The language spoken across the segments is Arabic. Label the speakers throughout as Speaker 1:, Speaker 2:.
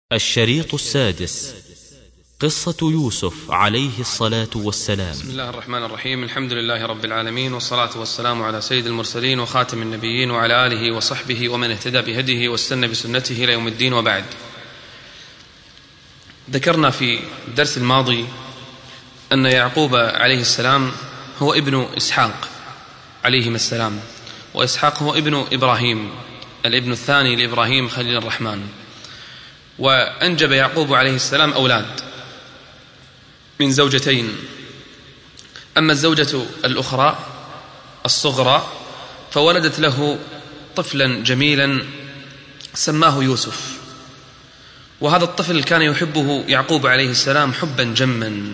Speaker 1: الشريط السادس: قصة يوسف عليه الصلاة والسلام.
Speaker 2: بسم الله الرحمن الرحيم. الحمد لله رب العالمين، والصلاة والسلام على سيد المرسلين وخاتم النبيين وعلى آله وصحبه ومن اهتدى بهديه واستنى بسنته إلى يوم الدين، وبعد. ذكرنا في الدرس الماضي أن يعقوب عليه السلام هو ابن إسحاق عليهما السلام، وإسحاق هو ابن إبراهيم، الابن الثاني لإبراهيم خليل الرحمن. وأنجب يعقوب عليه السلام أولاد من زوجتين، أما الزوجة الأخرى الصغرى فولدت له طفلا جميلا سماه يوسف، وهذا الطفل كان يحبه يعقوب عليه السلام حبا جما،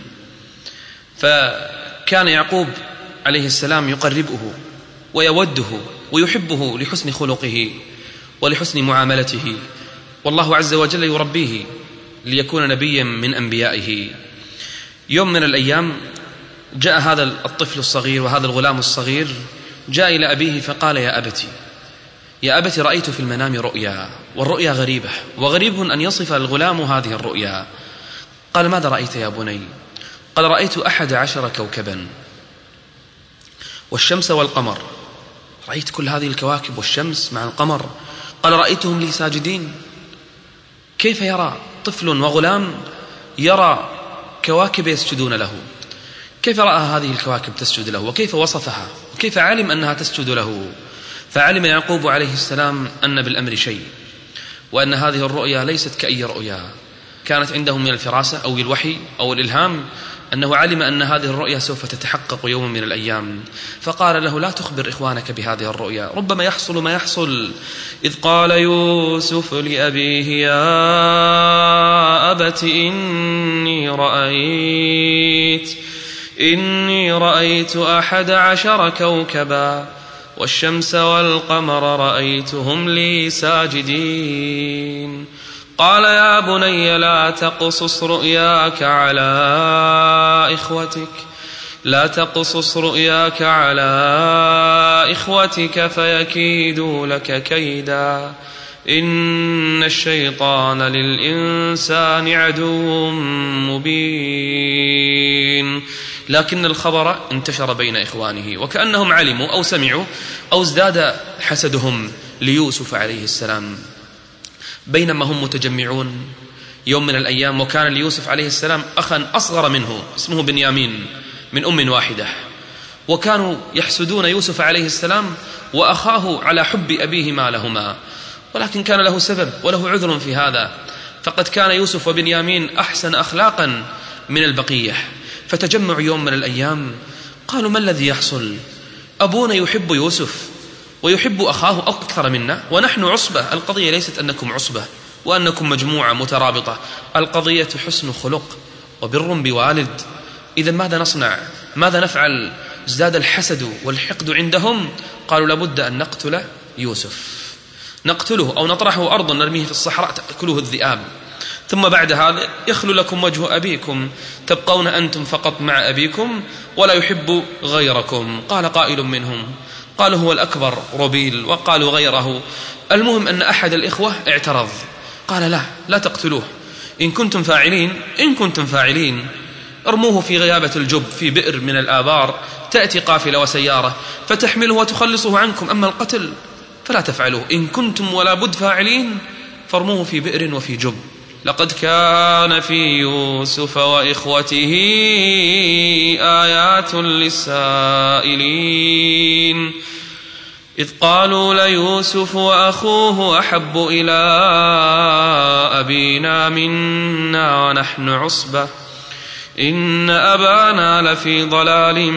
Speaker 2: فكان يعقوب عليه السلام يقربه ويوده ويحبه لحسن خلقه ولحسن معاملته، والله عز وجل يربيه ليكون نبيا من أنبيائه. يوم من الأيام جاء هذا الطفل الصغير وهذا الغلام الصغير جاء إلى أبيه فقال: يا أبت رأيت في المنام رؤيا، والرؤيا غريبة، وغريب أن يصف الغلام هذه الرؤيا. قال: ماذا رأيت يا بني؟ قال: رأيت 11 كوكبا والشمس والقمر. رأيت كل هذه الكواكب والشمس مع القمر. قال: رأيتهم لي ساجدين. كيف يرى طفل وغلام يرى كواكب يسجدون له؟ كيف رأى هذه الكواكب تسجد له؟ وكيف وصفها؟ وكيف علم أنها تسجد له؟ فعلم يعقوب عليه السلام أن بالأمر شيء، وأن هذه الرؤيا ليست كأي رؤيا كانت عنده من الفراسة أو الوحي أو الإلهام، أنه علم أن هذه الرؤيا سوف تتحقق يوم من الأيام. فقال له: لا تخبر إخوانك بهذه الرؤيا، ربما يحصل ما يحصل. إذ قال يوسف لأبيه: يا أبت إني رأيت 11 كوكبا والشمس والقمر رأيتهم لي ساجدين. قال: يا بني لا تقصص رؤياك على إخوتك فيكيدوا لك كيدا، إن الشيطان للإنسان عدو مبين. لكن الخبر انتشر بين إخوانه، وكأنهم علموا أو سمعوا أو ازداد حسدهم ليوسف عليه السلام. بينما هم متجمعون يوم من الأيام، وكان ليوسف عليه السلام أخا أصغر منه اسمه بنيامين من أم واحدة، وكانوا يحسدون يوسف عليه السلام وأخاه على حب أبيهما لهما، ولكن كان له سبب وله عذر في هذا، فقد كان يوسف وبنيامين أحسن أخلاقا من البقية. فتجمعوا يوم من الأيام قالوا: ما الذي يحصل؟ أبونا يحب يوسف ويحب أخاه أكثر منا، ونحن عصبة. القضية ليست أنكم عصبة وأنكم مجموعة مترابطة، القضية حسن خلق وبر بوالد. إذا ماذا نصنع؟ ماذا نفعل؟ ازداد الحسد والحقد عندهم. قالوا: لابد أن نقتل يوسف، نقتله أو نطرحه أرضا نرميه في الصحراء تأكله الذئاب، ثم بعد هذا يخلو لكم وجه أبيكم، تبقون أنتم فقط مع أبيكم ولا يحب غيركم. قال قائل منهم، قالوا: هو الأكبر ربيل، وقالوا غيره. المهم أن أحد الإخوة اعترض، قال: لا تقتلوه، إن كنتم فاعلين ارموه في غيابة الجب في بئر من الآبار، تأتي قافلة وسيارة فتحمله وتخلصه عنكم، أما القتل فلا تفعلوه. إن كنتم ولا بد فاعلين فارموه في بئر وفي جب. لقد كان في يوسف وإخوته آيات للسائلين، إذ قالوا ليوسف وأخوه أحب إلى أبينا منا ونحن عصبة إن أبانا لفي ضلال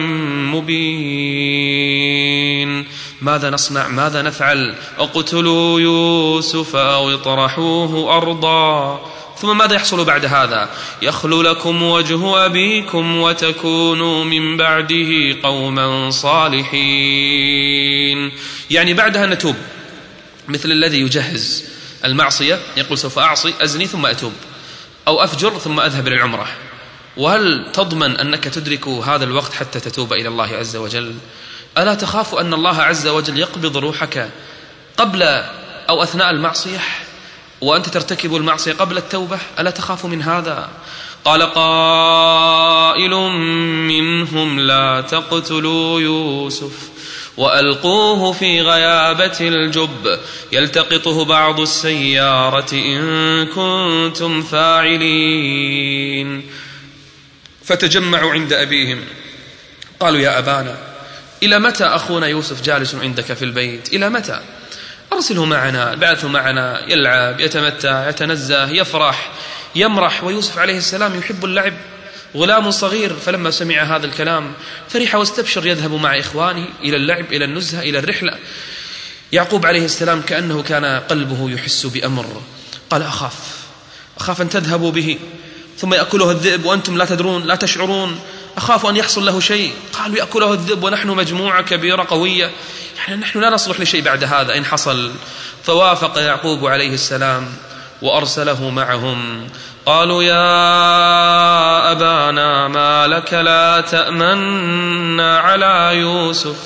Speaker 2: مبين. ماذا نصنع؟ ماذا نفعل؟ اقتلوا يوسف أو اطرحوه أرضا. ثم ماذا يحصل بعد هذا؟ يخلو لكم وجه أبيكم وتكونوا من بعده قوما صالحين. يعني بعدها نتوب، مثل الذي يجهز المعصية يقول: سوف أعصي، أزني ثم أتوب، أو أفجر ثم أذهب للعمرة. وهل تضمن أنك تدرك هذا الوقت حتى تتوب إلى الله عز وجل؟ ألا تخاف أن الله عز وجل يقبض روحك قبل أو أثناء المعصية؟ وأنت ترتكب المعصية قبل التوبة، ألا تخاف من هذا؟ قال قائل منهم لا تقتلوا يوسف وألقوه في غيابة الجب يلتقطه بعض السيارة إن كنتم فاعلين. فتجمعوا عند أبيهم قالوا يا أبانا إلى متى أخونا يوسف جالس عندك في البيت؟ إلى متى؟ أرسله معنا، بعثه معنا يلعب يتمتع يتنزه يفرح يمرح. ويوسف عليه السلام يحب اللعب، غلام صغير. فلما سمع هذا الكلام فرح واستبشر، يذهب مع إخوانه إلى اللعب إلى النزهة إلى الرحلة. يعقوب عليه السلام كأنه كان قلبه يحس بأمر، قال أخاف أن تذهبوا به ثم يأكله الذئب وأنتم لا تدرون لا تشعرون، أخاف أن يحصل له شيء. قالوا يأكله الذئب ونحن مجموعة كبيرة قوية، يعني نحن لا نصلح لشيء بعد هذا إن حصل. فوافق يعقوب عليه السلام وأرسله معهم. قالوا يا أبانا ما لك لا تأمنا على يوسف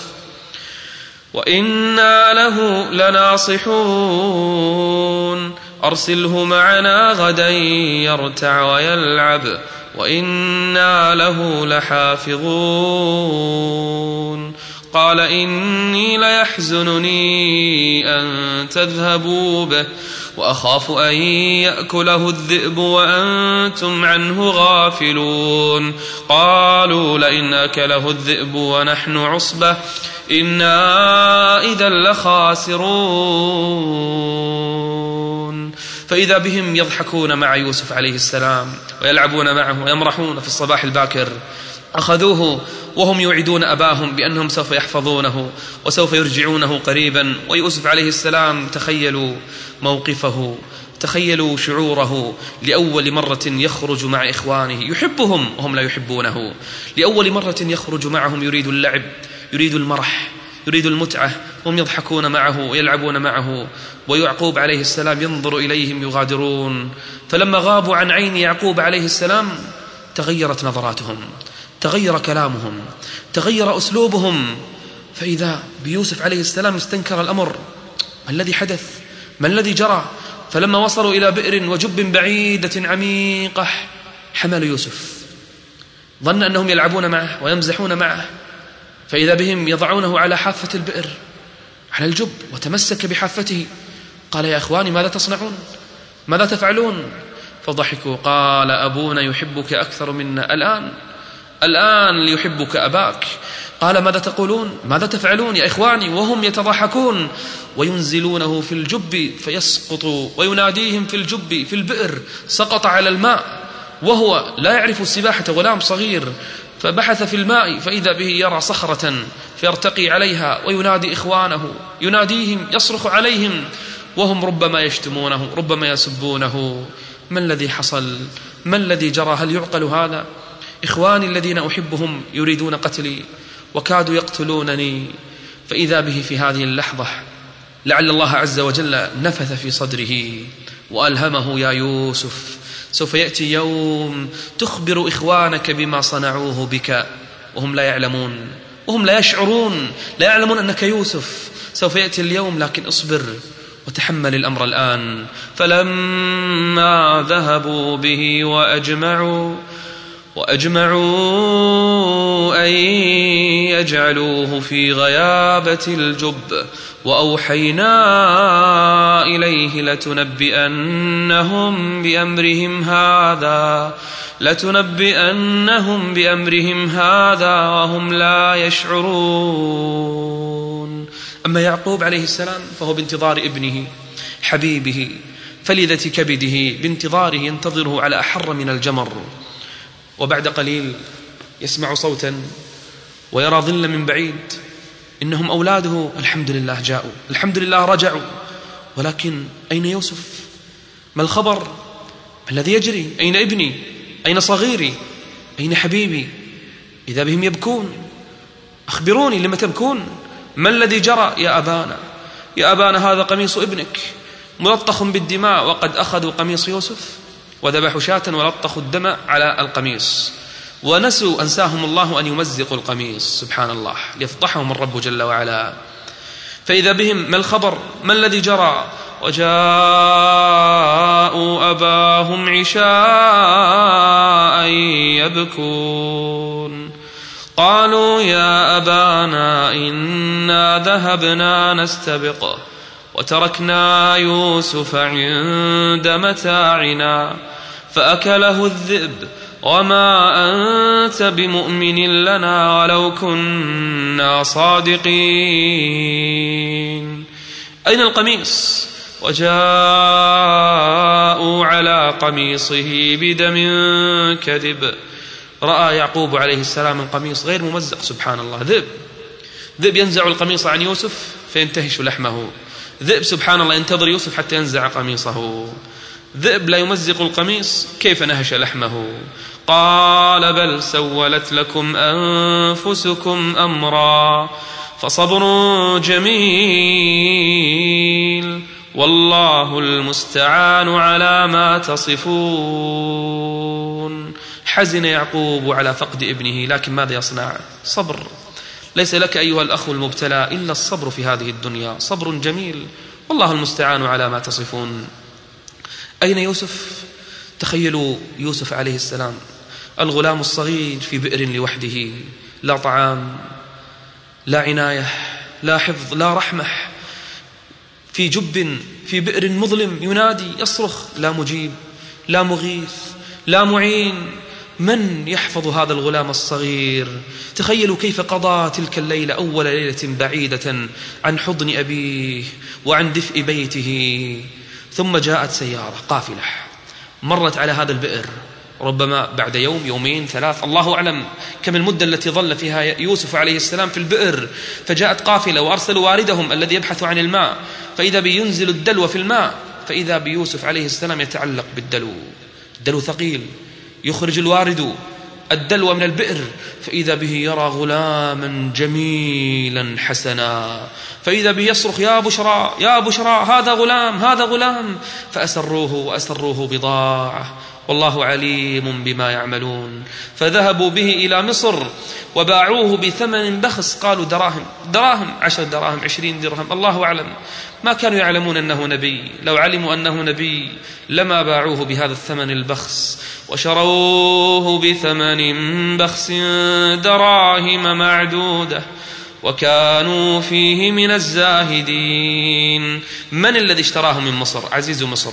Speaker 2: وإنا له لناصحون، أرسله معنا غدا يرتع ويلعب وإنا له لحافظون. قال إني ليحزنني أن تذهبوا به وأخاف أن يأكله الذئب وأنتم عنه غافلون. قالوا لئن أكله الذئب ونحن عصبة إنا إذا لخاسرون. فإذا بهم يضحكون مع يوسف عليه السلام ويلعبون معه ويمرحون في الصباح الباكر. أخذوه وهم يوعدون أباهم بأنهم سوف يحفظونه وسوف يرجعونه قريبا. ويوسف عليه السلام تخيلوا موقفه، تخيلوا شعوره لأول مرة يخرج مع إخوانه يحبهم وهم لا يحبونه، لأول مرة يخرج معهم يريد اللعب يريد المرح يريد المتعة، هم يضحكون معه ويلعبون معه. ويعقوب عليه السلام ينظر إليهم يغادرون. فلما غابوا عن عين يعقوب عليه السلام تغيرت نظراتهم، تغير كلامهم، تغير أسلوبهم. فإذا بيوسف عليه السلام استنكر الأمر، ما الذي حدث؟ ما الذي جرى؟ فلما وصلوا إلى بئر وجب بعيدة عميقة حملوا يوسف، ظن أنهم يلعبون معه ويمزحون معه، فإذا بهم يضعونه على حافة البئر على الجب، وتمسك بحافته. قال يا إخواني ماذا تصنعون؟ ماذا تفعلون؟ فضحكوا. قال أبونا يحبك أكثر منا الآن ليحبك أباك. قال ماذا تقولون؟ ماذا تفعلون يا إخواني؟ وهم يتضحكون وينزلونه في الجب فيسقط، ويناديهم في الجب في البئر، سقط على الماء وهو لا يعرف السباحة، غلام صغير. فبحث في الماء فإذا به يرى صخرة فيرتقي عليها وينادي إخوانه، يناديهم يصرخ عليهم وهم ربما يشتمونه ربما يسبونه. ما الذي حصل؟ ما الذي جرى؟ هل يعقل هذا؟ إخواني الذين أحبهم يريدون قتلي وكادوا يقتلونني. فإذا به في هذه اللحظة لعل الله عز وجل نفث في صدره وألهمه يا يوسف سوف يأتي يوم تخبر إخوانك بما صنعوه بك وهم لا يعلمون وهم لا يشعرون، لا يعلمون أنك يوسف. سوف يأتي اليوم لكن اصبر وتحمل الأمر الآن. فلما ذهبوا به وأجمعوا أن يجعلوه في غيابة الجب وأوحينا إليه لتنبئنهم بأمرهم هذا وهم لا يشعرون. أما يعقوب عليه السلام فهو بانتظار ابنه حبيبه فلذة كبده، بانتظاره ينتظره على أحر من الجمر. وبعد قليل يسمع صوتا ويرى ظلا من بعيد، إنهم أولاده. الحمد لله جاءوا، الحمد لله رجعوا، ولكن أين يوسف؟ ما الخبر؟ ما الذي يجري؟ أين ابني؟ أين صغيري؟ أين حبيبي؟ إذا بهم يبكون. أخبروني لما تبكون؟ ما الذي جرى يا أبانا؟ يا أبانا هذا قميص ابنك ملطخ بالدماء، وقد أخذوا قميص يوسف وذبحوا شاة ولطخوا الدم على القميص، ونسوا أنساهم الله أن يمزقوا القميص، سبحان الله، ليفضحهم الرب جل وعلا. فإذا بهم ما الخبر؟ ما الذي جرى؟ وجاءوا أباهم عشاء يبكون قالوا يا أبانا إنا ذهبنا نستبق وتركنا يوسف عند متاعنا فأكله الذئب وما أنت بمؤمن لنا ولو كنا صادقين. أين القميص؟ وجاءوا على قميصه بدم كذب. رأى يعقوب عليه السلام القميص غير ممزق، سبحان الله، ذئب ينزع القميص عن يوسف فينتهش لحمه، ذئب سبحان الله ينتظر يوسف حتى ينزع قميصه، ذئب لا يمزق القميص كيف نهش لحمه. قال بل سولت لكم أنفسكم أمرا فصبر جميل والله المستعان على ما تصفون. حزن يعقوب على فقد ابنه، لكن ماذا يصنع؟ صبر. ليس لك أيها الأخ المبتلى إلا الصبر في هذه الدنيا، صبر جميل والله المستعان على ما تصفون. أين يوسف؟ تخيلوا يوسف عليه السلام الغلام الصغير في بئر لوحده، لا طعام، لا عناية، لا حفظ، لا رحمة، في جب في بئر مظلم ينادي يصرخ، لا مجيب، لا مغيث، لا معين. من يحفظ هذا الغلام الصغير؟ تخيلوا كيف قضى تلك الليلة، أول ليلة بعيدة عن حضن أبيه وعن دفء بيته. ثم جاءت سيارة قافلة مرت على هذا البئر، ربما بعد يوم، يومين، 3، الله أعلم كم المدة التي ظل فيها يوسف عليه السلام في البئر. فجاءت قافلة وأرسلوا واردهم الذي يبحث عن الماء، فإذا بينزل الدلو في الماء، فإذا بيوسف عليه السلام يتعلق بالدلو، الدلو ثقيل، يخرج الوارد الدلو من البئر، فإذا به يرى غلاما جميلا حسنا، فإذا به يصرخ يا بشرى يا بشرى هذا غلام هذا غلام، فأسروه وأسروه بضاعة والله عليم بما يعملون. فذهبوا به إلى مصر وباعوه بثمن بخس، قالوا دراهم 10 دراهم 20 درهم، الله أعلم، ما كانوا يعلمون أنه نبي. لو علموا أنه نبي لما باعوه بهذا الثمن البخس، وشروه بثمن بخس دراهم معدودة وكانوا فيه من الزاهدين. من الذي اشتراه من مصر؟ عزيز مصر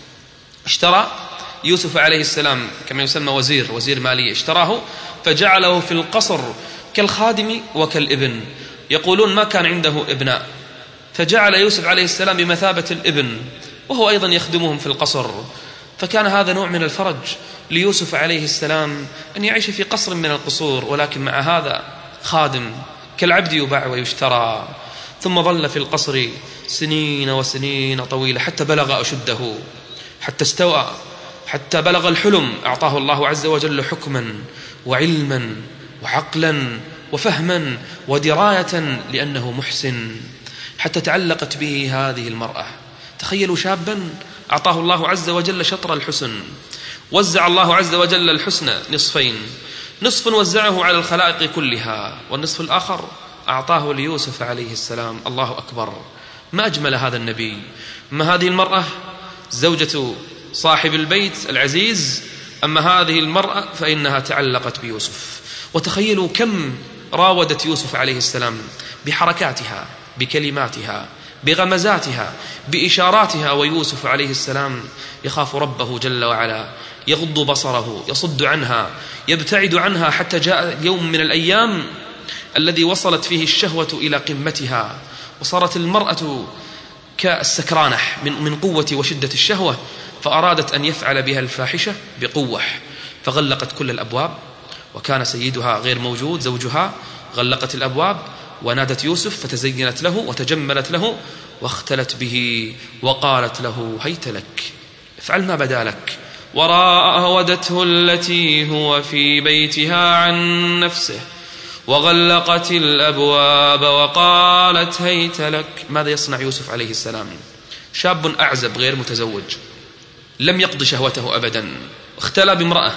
Speaker 2: اشترى يوسف عليه السلام، كما يسمى وزير مالية، اشتراه فجعله في القصر كالخادم وكالابن. يقولون ما كان عنده ابناء، فجعل يوسف عليه السلام بمثابة الابن، وهو أيضا يخدمهم في القصر. فكان هذا نوع من الفرج ليوسف عليه السلام أن يعيش في قصر من القصور، ولكن مع هذا خادم كالعبد يباع ويشترى. ثم ظل في القصر سنين وسنين طويلة حتى بلغ أشده، حتى استوى، حتى بلغ الحلم. أعطاه الله عز وجل حكما وعلما وعقلا وفهما ودراية لأنه محسن، حتى تعلقت به هذه المرأة. تخيلوا شابا أعطاه الله عز وجل شطر الحسن، وزع الله عز وجل الحسن نصفين، نصف وزعه على الخلائق كلها، والنصف الآخر أعطاه ليوسف عليه السلام. الله أكبر، ما أجمل هذا النبي. أما هذه المرأة زوجة صاحب البيت العزيز، أما هذه المرأة فإنها تعلقت بيوسف. وتخيلوا كم راودت يوسف عليه السلام بحركاتها، بكلماتها، بغمزاتها، بإشاراتها، ويوسف عليه السلام يخاف ربه جل وعلا، يغض بصره، يصد عنها، يبتعد عنها، حتى جاء يوم من الأيام الذي وصلت فيه الشهوة إلى قمتها، وصارت المرأة كالسكرانة من قوة وشدة الشهوة، فأرادت أن يفعل بها الفاحشة بقوة، فغلقت كل الأبواب، وكان سيدها غير موجود زوجها، غلقت الأبواب ونادت يوسف فتزينت له وتجملت له واختلت به وقالت له هيت لك، افعل ما بدا لك. وراودته التي هو في بيتها عن نفسه وغلقت الأبواب وقالت هيت لك. ماذا يصنع يوسف عليه السلام؟ شاب أعزب غير متزوج، لم يقض شهوته أبدا، اختلى بامرأة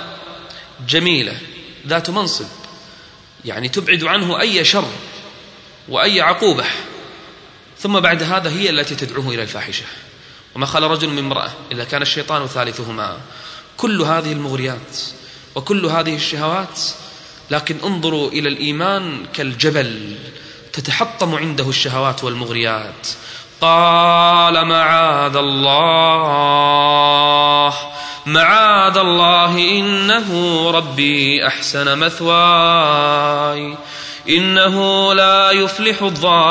Speaker 2: جميلة ذات منصب، يعني تبعد عنه أي شر وأي عقوبة، ثم بعد هذا هي التي تدعوه إلى الفاحشة. وما خلا رجل من امرأة إذا كان الشيطان ثالثهما. كل هذه المغريات وكل هذه الشهوات، لكن انظروا إلى الإيمان كالجبل تتحطم عنده الشهوات والمغريات. قال معاذ الله معاذ الله إنه ربي أحسن مثواي إنه لا يفلح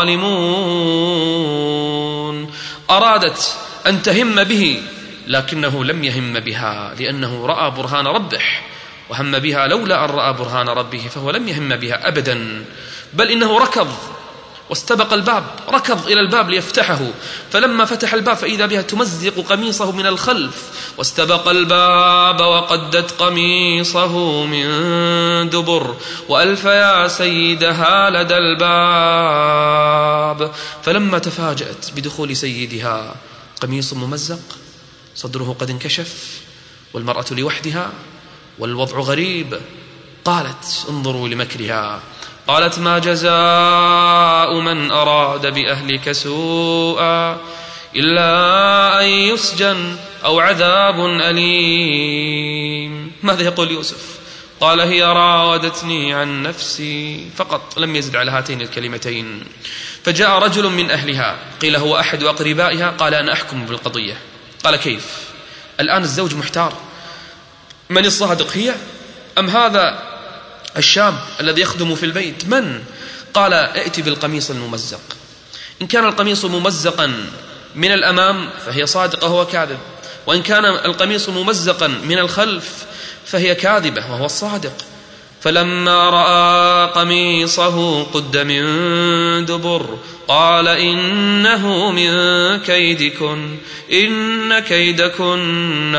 Speaker 2: الظالمون. أرادت أن تهم به لكنه لم يهم بها، لأنه رأى برهان ربه، وهم بها لولا أن رأى برهان ربه، فهو لم يهم بها أبدا، بل إنه ركض واستبق الباب، ركض إلى الباب ليفتحه، فلما فتح الباب فإذا بها تمزق قميصه من الخلف، واستبق الباب وقدت قميصه من دبر وألف يا سيدها لدى الباب. فلما تفاجأت بدخول سيدها قميص ممزق، صدره قد انكشف، والمرأة لوحدها والوضع غريب، قالت انظروا لمكرها، قالت ما جزاء من أراد بأهلك سوءا إلا أن يسجن أو عذاب أليم. ماذا يقول يوسف؟ قال هي راودتني عن نفسي فقط، لم يزد على هاتين الكلمتين. فجاء رجل من أهلها، قيل هو أحد أقربائها، قال أنا أحكم بالقضية. قال كيف؟ الآن الزوج محتار، من الصادق، هي أم هذا الشاب الذي يخدم في البيت؟ من؟ قال ائت بالقميص الممزق. إن كان القميص ممزقا من الأمام فهي صادقة وهو كاذب، وإن كان القميص ممزقا من الخلف فهي كاذبة وهو الصادق. فلما رأى قميصه قد من دبر قال إنه من كيدكن إن كيدكن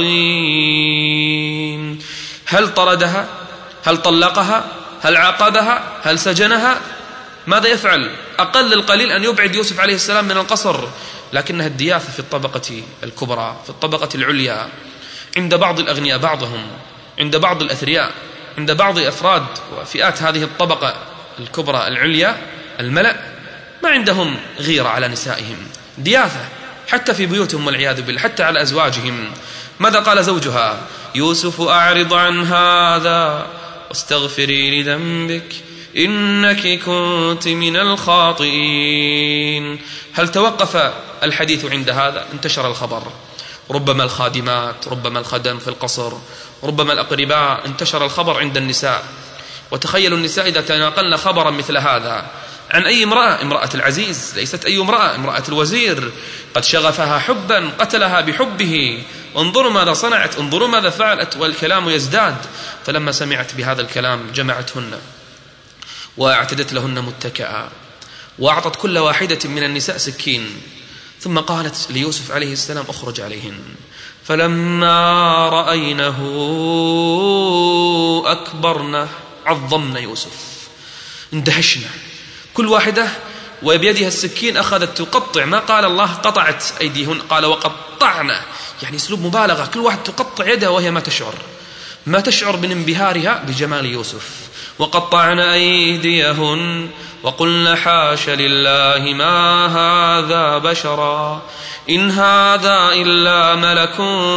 Speaker 2: عظيم. هل طردها؟ هل طلقها؟ هل عاقبها؟ هل سجنها؟ ماذا يفعل؟ أقل القليل أن يبعد يوسف عليه السلام من القصر، لكنها الدياثة في الطبقة الكبرى، في الطبقة العليا، عند بعض الأغنياء بعضهم، عند بعض الأثرياء، عند بعض أفراد وفئات هذه الطبقة الكبرى العليا، الملأ، ما عندهم غيرة على نسائهم، دياثة حتى في بيوتهم والعياذ بالله، حتى على أزواجهم. ماذا قال زوجها؟ يوسف أعرض عن هذا واستغفري لذنبك إنك كنت من الخاطئين. هل توقف الحديث عند هذا؟ انتشر الخبر، ربما الخادمات، ربما الخدم في القصر، ربما الأقرباء، انتشر الخبر عند النساء. وتخيلوا النساء إذا تناقلن خبرا مثل هذا عن أي امرأة، امرأة العزيز، ليست أي امرأة، امرأة الوزير، قد شغفها حبا قتلها بحبه، انظروا ماذا صنعت، انظروا ماذا فعلت، والكلام يزداد. فلما سمعت بهذا الكلام جمعتهن واعتدت لهن متكئا، وأعطت كل واحدة من النساء سكين، ثم قالت ليوسف عليه السلام اخرج عليهن. فلما رأينه أكبرنه عظمن يوسف، اندهشنا، كل واحدة وبيدها السكين أخذت تقطع، ما قال الله قطعت أيديهن، قال وقطعنا، يعني اسلوب مبالغة، كل واحد تقطع يدها وهي ما تشعر من انبهارها بجمال يوسف. وقطعنا أيديهن وقلنا حاش لله ما هذا بشرا إن هذا إلا ملك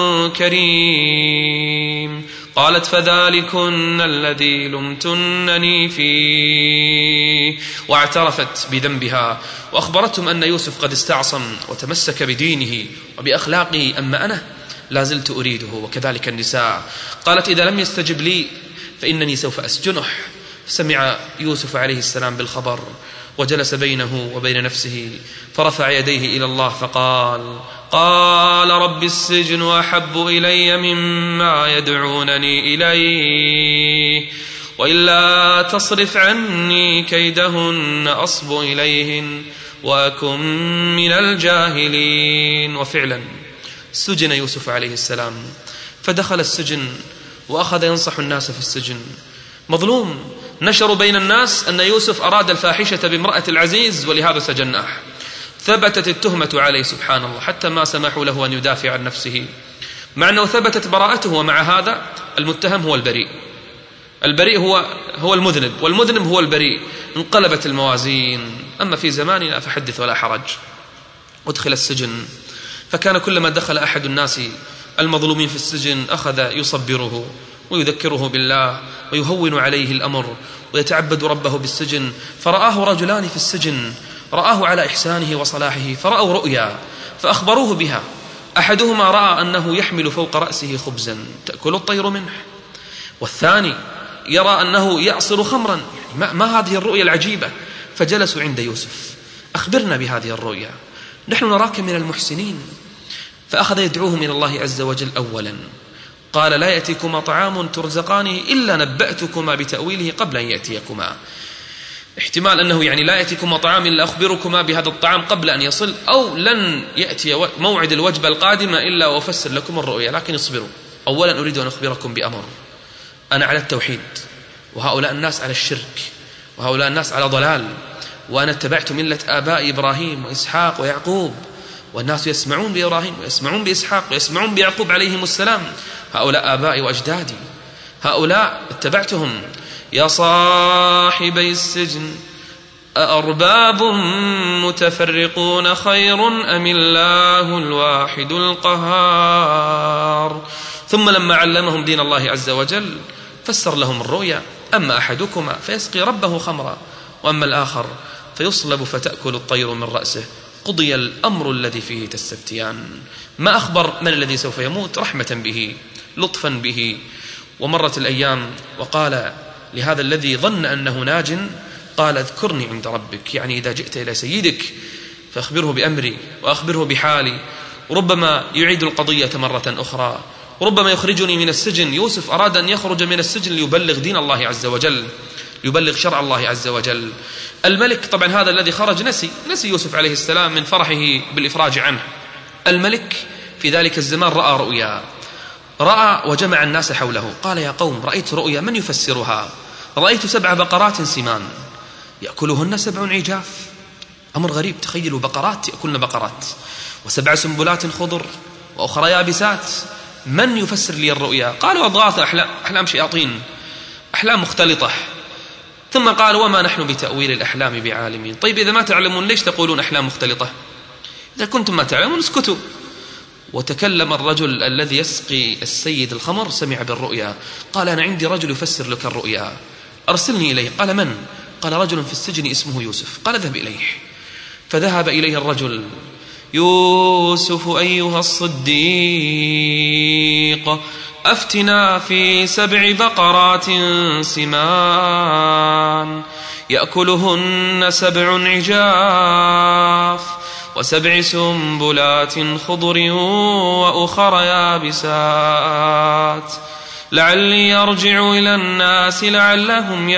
Speaker 2: كريم. قالت فذلكن الذي لمتنني فيه، واعترفت بذنبها وأخبرتهم أن يوسف قد استعصم وتمسك بدينه وبأخلاقه، أما أنا لا زلت أريده، وكذلك النساء. قالت إذا لم يستجب لي فإنني سوف أسجنه. سمع يوسف عليه السلام بالخبر وجلس بينه وبين نفسه، فرفع يديه إلى الله فقال قال رب السجن أحب إلي مما يدعونني إليه وإلا تصرف عني كيدهن أصب إليهن وأكن من الجاهلين. وفعلا سجن يوسف عليه السلام، فدخل السجن وأخذ ينصح الناس في السجن، مظلوم. نشروا بين الناس أن يوسف أراد الفاحشة بامرأة العزيز ولهذا سجناه. ثبتت التهمة عليه سبحان الله، حتى ما سمحوا له أن يدافع عن نفسه، مع أنه ثبتت براءته، ومع هذا المتهم هو البريء، البريء هو المذنب، والمذنب هو البريء. انقلبت الموازين. أما في زماننا فحدث ولا حرج. أدخل السجن، فكان كلما دخل أحد الناس المظلومين في السجن أخذ يصبره ويذكره بالله ويهون عليه الأمر ويتعبد ربه بالسجن. فرآه رجلان في السجن، رآه على إحسانه وصلاحه، فرأوا رؤيا فأخبروه بها. أحدهما رأى أنه يحمل فوق رأسه خبزا تأكل الطير منه، والثاني يرى أنه يعصر خمرا. يعني ما هذه الرؤيا العجيبة؟ فجلسوا عند يوسف: أخبرنا بهذه الرؤيا، نحن نراك من المحسنين. فأخذ يدعوهم إلى الله عز وجل. أولا قال: لا يأتيكما طعام ترزقانه إلا نبأتكما بتأويله قبل أن يأتيكما. احتمال أنه يعني لا يأتيكما طعام إلا أخبركما بهذا الطعام قبل أن يصل، أو لن يأتي موعد الوجبة القادمة إلا وأفسر لكم الرؤيا، لكن اصبروا. أولا أريد أن أخبركم بأمر: أنا على التوحيد، وهؤلاء الناس على الشرك، وهؤلاء الناس على ضلال، وأنا اتبعت ملة آباء إبراهيم وإسحاق ويعقوب، والناس يسمعون بإبراهيم ويسمعون بإسحاق ويسمعون بيعقوب عليهم السلام. هؤلاء آبائي وأجدادي، هؤلاء اتبعتهم. يا صاحبي السجن أأرباب متفرقون خير أم الله الواحد القهار. ثم لما علمهم دين الله عز وجل فسر لهم الرؤيا: أما أحدكما فيسقي ربه خمرا، وأما الآخر فيصلب فتأكل الطير من رأسه، قضي الأمر الذي فيه تستفتيان. ما أخبر من الذي سوف يموت رحمة به، لطفا به. ومرت الأيام وقال لهذا الذي ظن أنه ناج، قال: اذكرني عند ربك، يعني إذا جئت إلى سيدك فأخبره بأمري وأخبره بحالي. ربما يعيد القضية مرة أخرى، ربما يخرجني من السجن. يوسف أراد أن يخرج من السجن ليبلغ دين الله عز وجل، يبلغ شرع الله عز وجل. الملك طبعا هذا الذي خرج نسي يوسف عليه السلام من فرحه بالإفراج عنه. الملك في ذلك الزمان رأى رؤيا، رأى وجمع الناس حوله. قال: يا قوم، رأيت رؤيا، من يفسرها؟ رأيت 7 بقرات سمان يأكلهن 7 عجاف. أمر غريب، تخيلوا بقرات يأكلن بقرات، و7 سنبلات خضر وأخرى يابسات. من يفسر لي الرؤيا؟ قالوا: أضغاث أحلام شياطين، أحلام مختلطة. ثم قال: وما نحن بتأويل الأحلام بعالمين. طيب إذا ما تعلمون ليش تقولون أحلام مختلطة؟ إذا كنتم ما تعلمون اسكتوا. وتكلم الرجل الذي يسقي السيد الخمر، سمع بالرؤيا، قال: أنا عندي رجل يفسر لك الرؤيا، أرسلني إليه. قال: من؟ قال: رجل في السجن اسمه يوسف. قال: اذهب إليه. فذهب إليه الرجل: يوسف أيها الصديق، أفتنا في 7 بقرات سمان يأكلهن 7 عجاف و7 سنبلات خضر وأخر يابسات لعلي أرجع إلى الناس لعلهم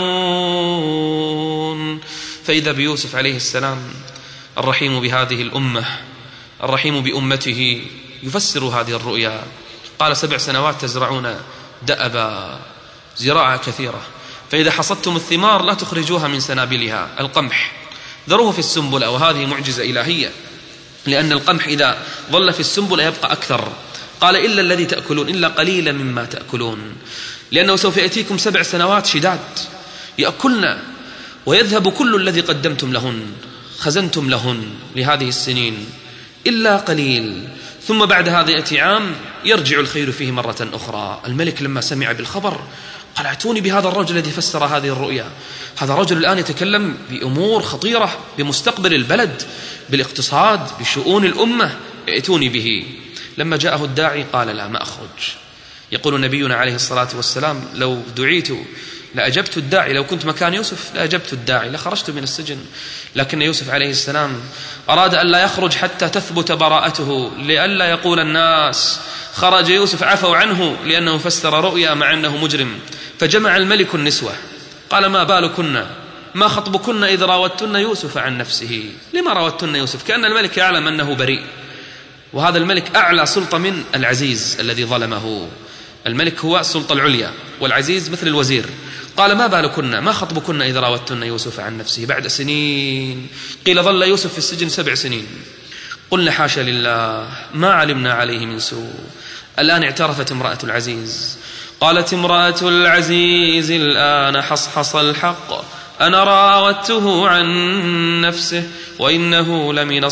Speaker 2: يعلمون. فإذا بيوسف عليه السلام الرحيم بهذه الأمة، الرحيم بأمته، يفسر هذه الرؤيا. قال: 7 سنوات تزرعون دأبا، زراعة كثيرة، فإذا حصدتم الثمار لا تخرجوها من سنابلها، القمح ذروه في السنبلة. وهذه معجزة إلهية، لأن القمح إذا ظل في السنبلة يبقى أكثر. قال: إلا الذي تأكلون، إلا قليلا مما تأكلون، لأنه سوف يأتيكم 7 سنوات شداد يأكلن، ويذهب كل الذي قدمتم لهن، خزنتم لهن لهذه السنين، إلا قليل. ثم بعد هذا يأتي عام يرجع الخير فيه مرة أخرى. الملك لما سمع بالخبر قال: ائتوني بهذا الرجل الذي فسر هذه الرؤيا. هذا الرجل الآن يتكلم بأمور خطيرة، بمستقبل البلد، بالاقتصاد، بشؤون الأمة، ائتوني به. لما جاءه الداعي قال: لا، ما أخرج. يقول نبينا عليه الصلاة والسلام: لو دعيت لأجبت الداعي، لو كنت مكان يوسف لأجبت الداعي، لخرجت من السجن. لكن يوسف عليه السلام أراد أن لا يخرج حتى تثبت براءته، لئلا يقول الناس خرج يوسف عفوا عنه لأنه فسر رؤيا مع أنه مجرم. فجمع الملك النسوة، قال: ما بالكن، ما خطبكن إذ راوتن يوسف عن نفسه؟ لما راوتن يوسف؟ كأن الملك يعلم أنه بريء، وهذا الملك أعلى سلطة من العزيز الذي ظلمه. الملك هو السلطة العليا، والعزيز مثل الوزير. قال: ما بالكن، ما خطبكن إذ راوتن يوسف عن نفسه؟ بعد سنين، قيل ظل يوسف في السجن 7 سنين. قلنا: حاشا لله، ما علمنا عليه من سوء. الآن اعترفت امرأة العزيز، قالت امرأة العزيز: الآن حصحص الحق، أنا راودته عن نفسه وإنه لمن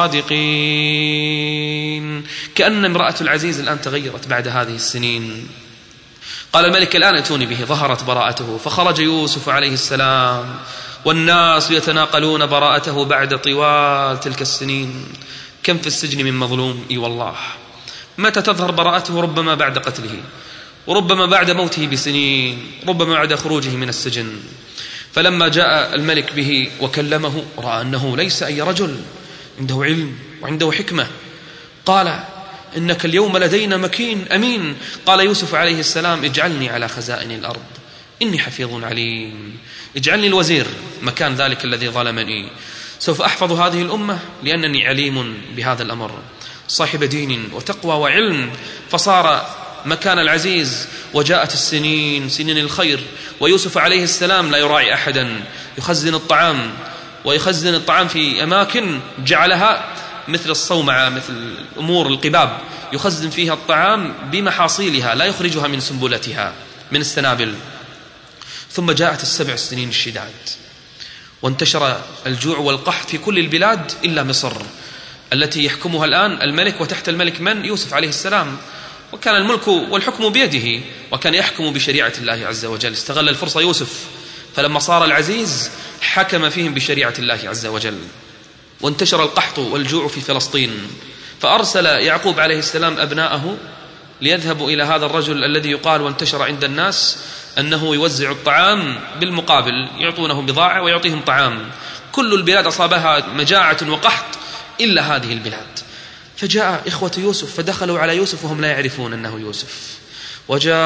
Speaker 2: الصادقين. كأن امرأة العزيز الآن تغيرت بعد هذه السنين. قال الملك الآن ائتوني به. ظهرت براءته، فخرج يوسف عليه السلام والناس يتناقلون براءته بعد طوال تلك السنين. كم في السجن من مظلوم، اي والله. متى تظهر براءته؟ ربما بعد قتله، وربما بعد موته بسنين، ربما بعد خروجه من السجن. فلما جاء الملك به وكلمه رأى أنه ليس أي رجل، عنده علم وعنده حكمة. قال إنك اليوم لدينا مكين أمين. قال يوسف عليه السلام اجعلني على خزائن الأرض إني حفيظ عليم. اجعلني الوزير مكان ذلك الذي ظلمني، سوف أحفظ هذه الأمة لأنني عليم بهذا الأمر، صاحب دين وتقوى وعلم. فصار مكان العزيز. وجاءت السنين، سنين الخير، ويوسف عليه السلام لا يراعي أحدا، يخزن الطعام، ويخزن الطعام في أماكن جعلها مثل الصومعة، مثل أمور القباب، يخزن فيها الطعام بمحاصيلها، لا يخرجها من سنبلتها من السنابل. ثم جاءت السبع سنين الشداد، وانتشر الجوع والقحط في كل البلاد إلا مصر التي يحكمها الآن الملك، وتحت الملك من؟ يوسف عليه السلام. وكان الملك والحكم بيده، وكان يحكم بشريعة الله عز وجل. استغل الفرصة يوسف، فلما صار العزيز حكم فيهم بشريعة الله عز وجل. وانتشر القحط والجوع في فلسطين، فأرسل يعقوب عليه السلام أبناءه ليذهبوا إلى هذا الرجل الذي يقال وانتشر عند الناس أنه يوزع الطعام بالمقابل، يعطونه بضاعة ويعطيهم طعام. كل البلاد أصابها مجاعة وقحط إلا هذه البلاد. فجاء إخوة يوسف فدخلوا على يوسف وهم لا يعرفون أنه يوسف. وجاء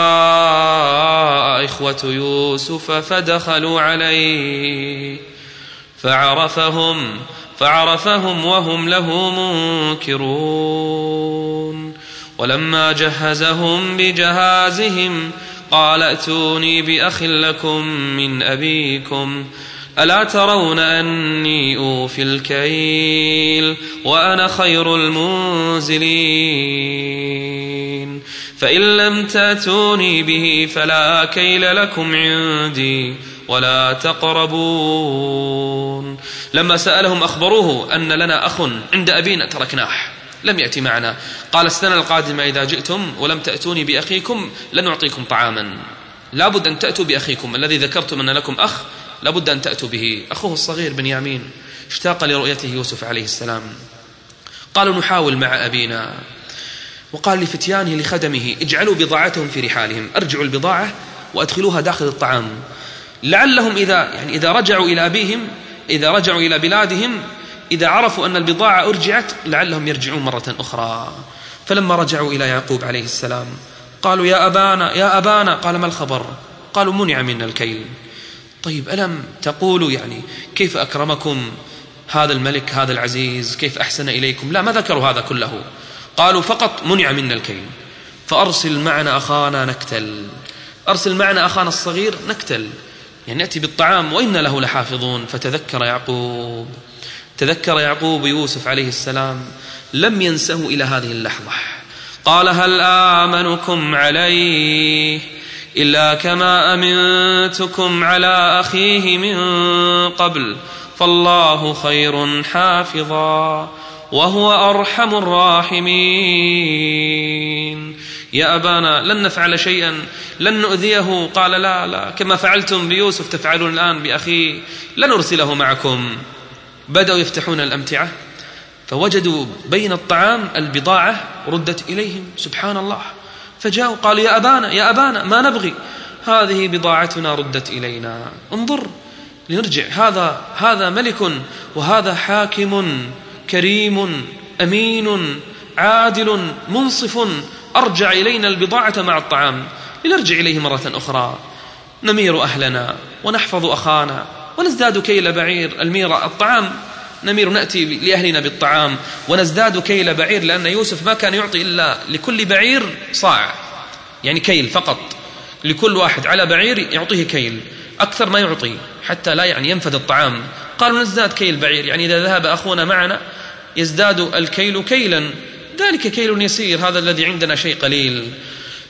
Speaker 2: إخوة يوسف فدخلوا عليه فعرفهم وهم له منكرون. ولما جهزهم بجهازهم قال ائتوني بأخ لكم من أبيكم ألا ترون أني أوفي الكيل وأنا خير المنزلين فإن لم تأتوني به فلا كيل لكم عندي ولا تقربون. لما سألهم أخبروه أن لنا أخ عند أبينا تركناه لم يأتي معنا. قال السنة القادمة إذا جئتم ولم تأتوني بأخيكم لنعطيكم طعاما، لابد أن تأتوا بأخيكم الذي ذكرتم أن لكم أخ، لابد أن تأتوا به. أخوه الصغير بنيامين اشتاق لرؤيته يوسف عليه السلام. قالوا نحاول مع أبينا. وقال لفتيانه لخدمه اجعلوا بضاعتهم في رحالهم، ارجعوا البضاعة وأدخلوها داخل الطعام، لعلهم إذا رجعوا إلى أبيهم، إذا رجعوا إلى بلادهم، إذا عرفوا أن البضاعة أرجعت لعلهم يرجعون مرة أخرى. فلما رجعوا إلى يعقوب عليه السلام قالوا يا أبانا. قال ما الخبر؟ قالوا منع منا الكيل. طيب ألم تقولوا كيف أكرمكم هذا الملك هذا العزيز، كيف أحسن إليكم؟ لا، ما ذكروا هذا كله، قالوا فقط منع منا الكيل، فأرسل معنا أخانا نكتل، أرسل معنا أخانا الصغير نكتل، نأتي بالطعام وإن له لحافظون. فتذكر يعقوب يوسف عليه السلام، لم ينسه إلى هذه اللحظة. قال هل آمنكم عليه إلا كما أمنتكم على أخيه من قبل فالله خير حافظا وهو أرحم الراحمين. يا أبانا لن نفعل شيئا، لن نؤذيه. قال لا، كما فعلتم بيوسف تفعلون الآن بأخيه، لن نرسله معكم. بدأوا يفتحون الأمتعة فوجدوا بين الطعام البضاعة ردت إليهم، سبحان الله. فجاءوا قالوا يا أبانا ما نبغي، هذه بضاعتنا ردت إلينا، انظر لنرجع، هذا ملك وهذا حاكم كريم أمين عادل منصف، أرجع إلينا البضاعة مع الطعام، لنرجع إليه مرة أخرى نمير أهلنا ونحفظ أخانا ونزداد كيل بعير. الميرة الطعام، نمير نأتي لأهلنا بالطعام ونزداد كيل بعير، لأن يوسف ما كان يعطي إلا لكل بعير صاع، كيل فقط، لكل واحد على بعير يعطيه كيل، أكثر ما يعطي حتى لا ينفد الطعام. قالوا نزداد كيل بعير، إذا ذهب أخونا معنا يزداد الكيل كيلا، ذلك كيل يسير، هذا الذي عندنا شيء قليل.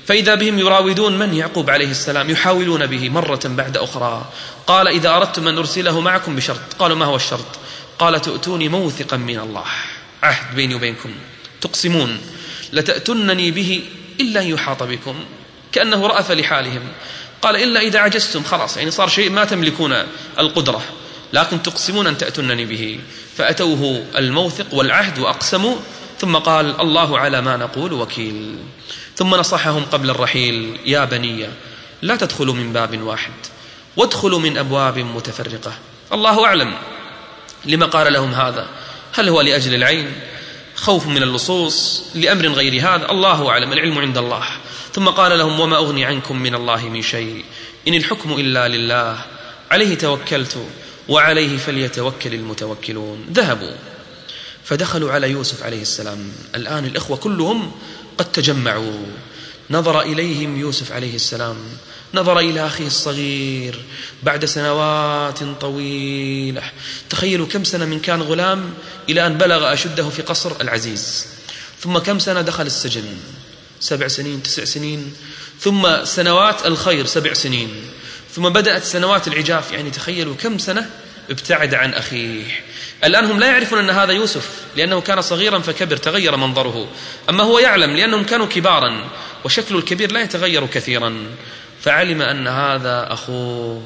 Speaker 2: فإذا بهم يراودون من؟ يعقوب عليه السلام، يحاولون به مرة بعد أخرى. قال إذا أردتم أن أرسله معكم بشرط. قالوا ما هو الشرط؟ قال تؤتوني موثقا من الله، عهد بيني وبينكم، تقسمون لتأتنني به إلا أن يحاط بكم، كأنه رأف لحالهم. قال إلا إذا عجزتم، خلاص يعني صار شيء ما تملكون القدرة، لكن تقسمون أن تأتنني به. فأتوه الموثق والعهد وأقسموا، ثم قال الله على ما نقول وكيل. ثم نصحهم قبل الرحيل: يا بني لا تدخلوا من باب واحد وادخلوا من أبواب متفرقة. الله أعلم لما قال لهم هذا، هل هو لأجل العين، خوف من اللصوص، لأمر غير هذا؟ الله أعلم، العلم عند الله. ثم قال لهم: وما أغني عنكم من الله من شيء، إن الحكم إلا لله، عليه توكلت وعليه فليتوكل المتوكلون. ذهبوا فدخلوا على يوسف عليه السلام. الآن الإخوة كلهم قد تجمعوا. نظر إليهم يوسف عليه السلام، نظر إلى أخيه الصغير بعد سنوات طويلة. تخيلوا كم سنة من كان غلام إلى أن بلغ أشده في قصر العزيز، ثم كم سنة دخل السجن، 7 سنين 9 سنين، ثم سنوات الخير 7 سنين، ثم بدأت سنوات العجاف. يعني تخيلوا كم سنة ابتعد عن أخيه. الآن هم لا يعرفون أن هذا يوسف، لأنه كان صغيرا فكبر، تغير منظره. أما هو يعلم لأنهم كانوا كبارا، وشكل الكبير لا يتغير كثيرا، فعلم أن هذا أخوه.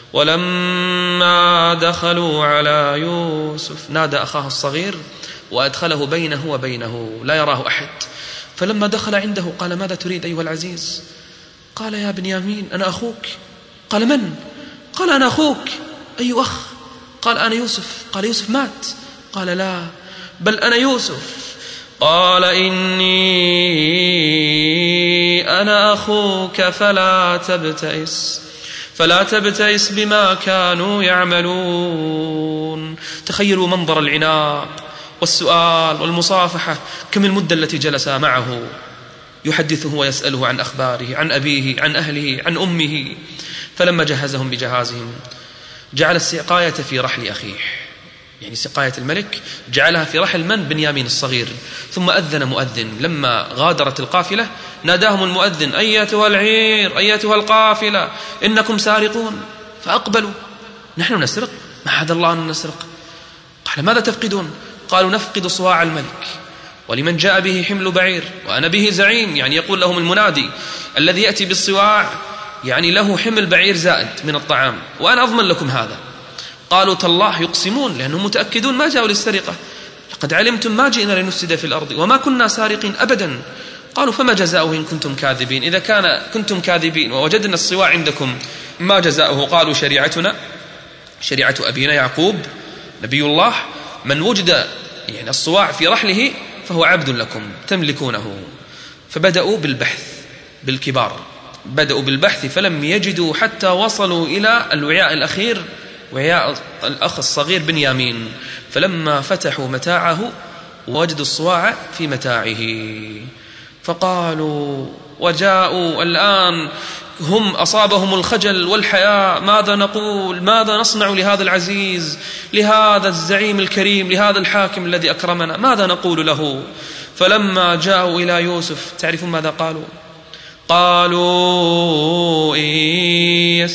Speaker 2: ولما دخلوا على يوسف نادى أخاه الصغير وأدخله بينه وبينه لا يراه أحد. فلما دخل عنده قال: ماذا تريد أيها العزيز؟ قال: يا بنيامين أنا أخوك. قال: من؟ قال: أنا أخوك. أي أخ؟ قال: أنا يوسف. قال: يوسف مات؟ قال: لا، بل أنا يوسف. قال: إني أنا أخوك فلا تبتئس بما كانوا يعملون. تخيلوا منظر العناق والسؤال والمصافحة، كم المدة التي جلس معه يحدثه ويسأله عن أخباره، عن أبيه، عن أهله، عن أمه. فلما جهزهم بجهازهم جعل السقاية في رحل أخيه، يعني سقاية الملك جعلها في رحل من؟ بنيامين الصغير. ثم أذن مؤذن. لما غادرت القافلة ناداهم المؤذن: أيتها العير، أيتها القافلة، إنكم سارقون. فأقبلوا: نحن نسرق؟ معاذ الله أن نسرق. قال: ماذا تفقدون؟ قالوا: نفقد صواع الملك، ولمن جاء به حمل بعير، وأنا به زعيم. يعني يقول لهم المنادي: الذي يأتي بالصواع يعني له حمل بعير زائد من الطعام، وأنا أضمن لكم هذا. قالوا: تالله، يقسمون لأنهم متأكدون ما جاءوا للسرقة. لقد علمتم ما جئنا لنفسد في الأرض وما كنا سارقين أبدا. قالوا: فما جزاؤه إن كنتم كاذبين؟ إذا كنتم كاذبين ووجدنا الصواع عندكم ما جزاؤه؟ قالوا: شريعتنا شريعة أبينا يعقوب نبي الله، من وجد يعني الصواع في رحله فهو عبد لكم تملكونه. فبدأوا بالبحث بالكبار، بدأوا بالبحث فلم يجدوا حتى وصلوا إلى الوعاء الأخير، وعاء الأخ الصغير بنيامين. فلما فتحوا متاعه وجدوا الصواع في متاعه، فقالوا وجاءوا الآن هم أصابهم الخجل والحياء: ماذا نقول؟ ماذا نصنع لهذا العزيز، لهذا الزعيم الكريم، لهذا الحاكم الذي أكرمنا؟ ماذا نقول له؟ فلما جاءوا إلى يوسف تعرفون ماذا قالوا؟ قالوا: إن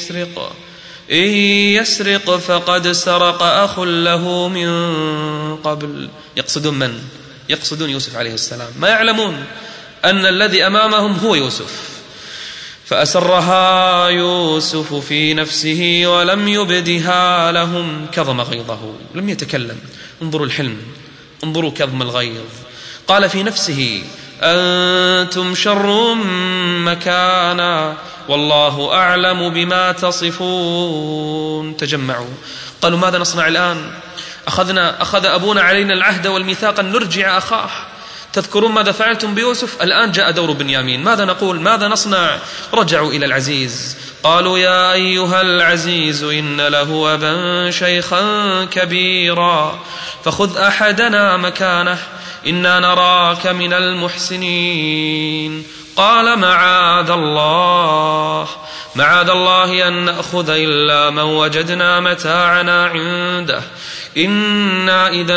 Speaker 2: يسرق فقد سرق أخ له من قبل. يقصدون من؟ يقصدون يوسف عليه السلام. ما يعلمون أن الذي أمامهم هو يوسف. فأسرها يوسف في نفسه ولم يبدها لهم، كظم غيظه، لم يتكلم. انظروا الحلم، انظروا كظم الغيظ. قال في نفسه: أنتم شر مكانا والله أعلم بما تصفون. تجمعوا قالوا: ماذا نصنع الآن؟ أخذ أبونا علينا العهد والميثاق أن نرجع أخاه. تذكرون ماذا فعلتم بيوسف؟ الآن جاء دور بنيامين. ماذا نقول؟ ماذا نصنع؟ رجعوا إلى العزيز. قالوا: يا أيها العزيز إن له أبا شيخا كبيرا فخذ أحدنا مكانه إنا نراك من المحسنين. قال: معاذ الله أن نأخذ إلا من وجدنا متاعنا عنده إنا إذا